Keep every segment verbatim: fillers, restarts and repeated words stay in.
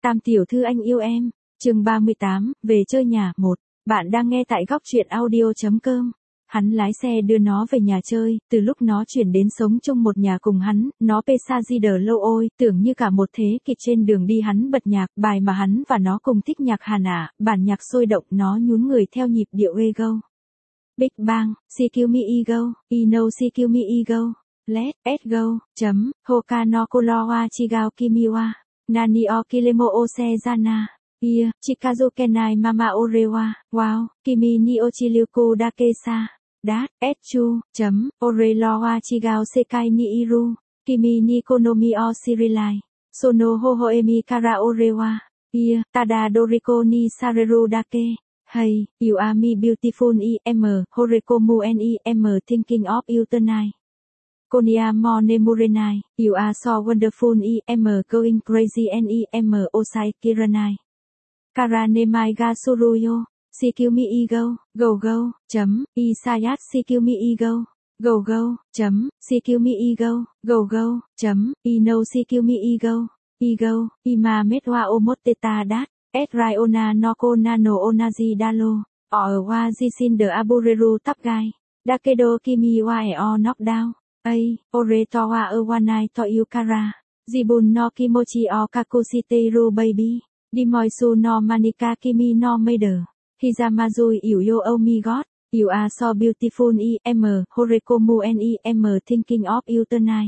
Tam tiểu thư anh yêu em, chương ba mươi tám, về chơi nhà, một. Bạn đang nghe tại góc truyện audio.com. Hắn lái xe đưa nó về nhà chơi, từ lúc nó chuyển đến sống chung một nhà cùng hắn, nó Pesazider lâu ôi, tưởng như cả một thế kịch. Trên đường đi hắn bật nhạc, bài mà hắn và nó cùng thích nhạc Hàn ạ, bản nhạc sôi động, nó nhún người theo nhịp điệu ego. Big Bang, C Q Me Ego, Ino C Q Me Ego, Let It Go, chấm, Hoka no Kolowa Chigao Kimiwa, Nani o Kilemo o Sezana. Ia, Chikazu Kenai Mama Orewa, Wow, Kimi ni Ochiryuku Dakesa, Dat, Etchu, chấm, Oreloa Chigao Sekai ni Iru, Kimi ni Konomi o Sirilai, Sono Hohoemi Kara Orewa, Ia, Tada Doriko ni Sareru Dake, Hey, you are me beautiful I am, Horekomu ni am thinking of you tonight. Konya mo nemurenai, you are so wonderful I am going crazy and I am osai kiranai. Karanemai ga suruyo, C Q Me Ego, go go, chấm, Isayat C Q Me Ego, go go, chấm, C Q Me Ego, go go, chấm, Ino C Q Me Ego, Ego, Ima Metwa Omoteta Dat, Esraiona Noko Nano Onaji Dalo, Owa Jishin de Abureru Tapgai, Dakedo Kimi wa eo knockdown, A, Ore Towa Ewanai to Yukara, Jibun no Kimochi o Kakushiteru baby. Dimoisu no Manika Kimi no Mader. Hizamazu Yuyo Oh my God. You are so beautiful I am. Horekomu ni am thinking of you tonight.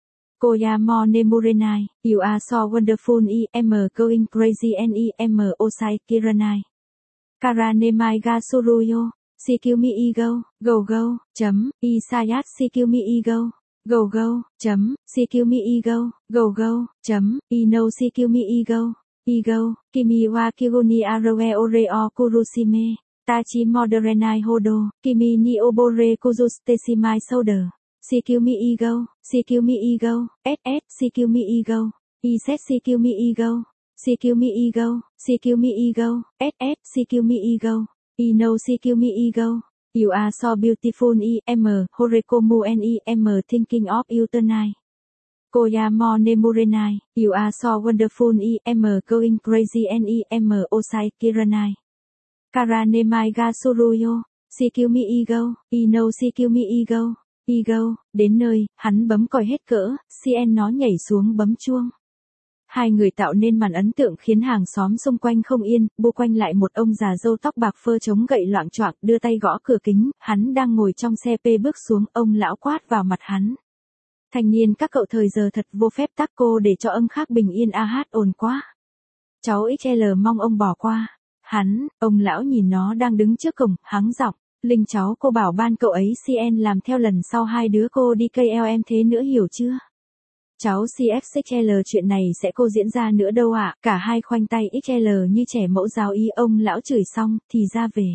Koyamo Nemurenai. You are so wonderful I am going crazy and I am osai kiranai. Karanemai ga suruyo. C Q Me Ego. Go go. Chấm. Isayat C Q Me Ego. Go go. Chấm. C Q Me Ego. Go go. Chấm. Ino C Q Me Ego. Ego, Kimi wa Kiguni Aroe Ore o Kurushime, Tachi Moderenai Hodo, Kimi ni Obore Kuzustesimai Soder, C Q Me Ego, C Q Me Ego, S S C Q Me Ego, Iset C Q Me Ego, C Q Me Ego, C Q Me Ego, S S C Q Me Ego, Ino C Q Me Ego, you are so beautiful I am, Horekomu ni am thinking of you tonight. Koyamo Nemurenai, you are so wonderful I am going crazy and I am osai kiranai. Karanemai ga suruyo, C Q Me Ego, Ino C Q Me Ego, Ego, đến nơi, hắn bấm còi hết cỡ, C N nó nhảy xuống bấm chuông. Hai người tạo nên màn ấn tượng khiến hàng xóm xung quanh không yên, bu quanh lại một ông già râu tóc bạc phơ chống gậy loạng choạng, đưa tay gõ cửa kính, hắn đang ngồi trong xe P bước xuống, ông lão quát vào mặt hắn. Thanh niên các cậu thời giờ thật vô phép tắc cô để cho ông khác bình yên a hát ồn quá. Cháu ích lờ mong ông bỏ qua. Hắn, ông lão nhìn nó đang đứng trước cổng, hắng giọng. Linh cháu cô bảo ban cậu ấy C N làm theo lần sau hai đứa cô đi cây eo em thế nữa hiểu chưa? Cháu C F X L chuyện này sẽ cô diễn ra nữa đâu ạ. À? Cả hai khoanh tay X L như trẻ mẫu giáo y ông lão chửi xong thì ra về.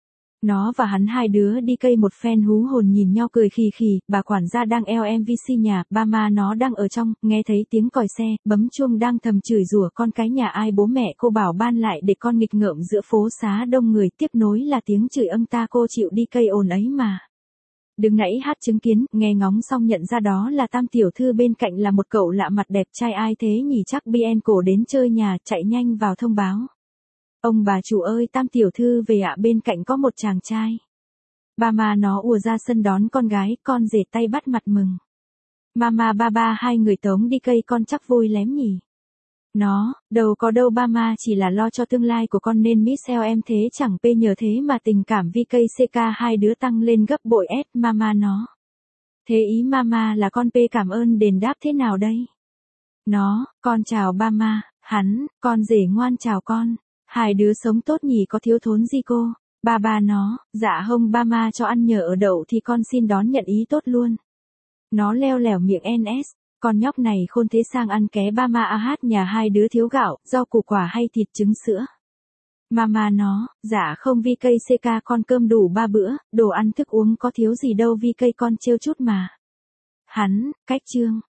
Nó và hắn hai đứa đi cây một phen hú hồn nhìn nhau cười khì khì, bà quản gia đang eo em vê xê nhà, ba ma nó đang ở trong, nghe thấy tiếng còi xe, bấm chuông đang thầm chửi rủa con cái nhà ai bố mẹ cô bảo ban lại để con nghịch ngợm giữa phố xá đông người, tiếp nối là tiếng chửi âm ta cô chịu đi cây ồn ấy mà. Đừng nãy hát chứng kiến, nghe ngóng xong nhận ra đó là Tam tiểu thư bên cạnh là một cậu lạ mặt đẹp trai ai thế nhỉ chắc bê en cổ đến chơi nhà, chạy nhanh vào thông báo. Ông bà chủ ơi Tam tiểu thư về ạ bên cạnh có một chàng trai. Ba ma nó ùa ra sân đón con gái, con rể tay bắt mặt mừng. Mama ba ba hai người tống đi cây con chắc vui lém nhỉ. Nó, đâu có đâu ba ma chỉ là lo cho tương lai của con nên Michelle em thế chẳng pê nhờ thế mà tình cảm vi cây C K hai đứa tăng lên gấp bội S mama nó. Thế ý mama là con pê cảm ơn đền đáp thế nào đây? Nó, con chào ba ma, hắn, con rể ngoan chào con. Hai đứa sống tốt nhỉ có thiếu thốn gì cô? Ba ba nó, dạ hông ba ma cho ăn nhờ ở đậu thì con xin đón nhận ý tốt luôn. Nó leo lẻo miệng N S, con nhóc này khôn thế sang ăn ké ba ma a hát nhà hai đứa thiếu gạo, rau củ quả hay thịt trứng sữa. Mama nó, dạ không vi cây C K con cơm đủ ba bữa, đồ ăn thức uống có thiếu gì đâu vi cây con trêu chút mà. Hắn, cách chương,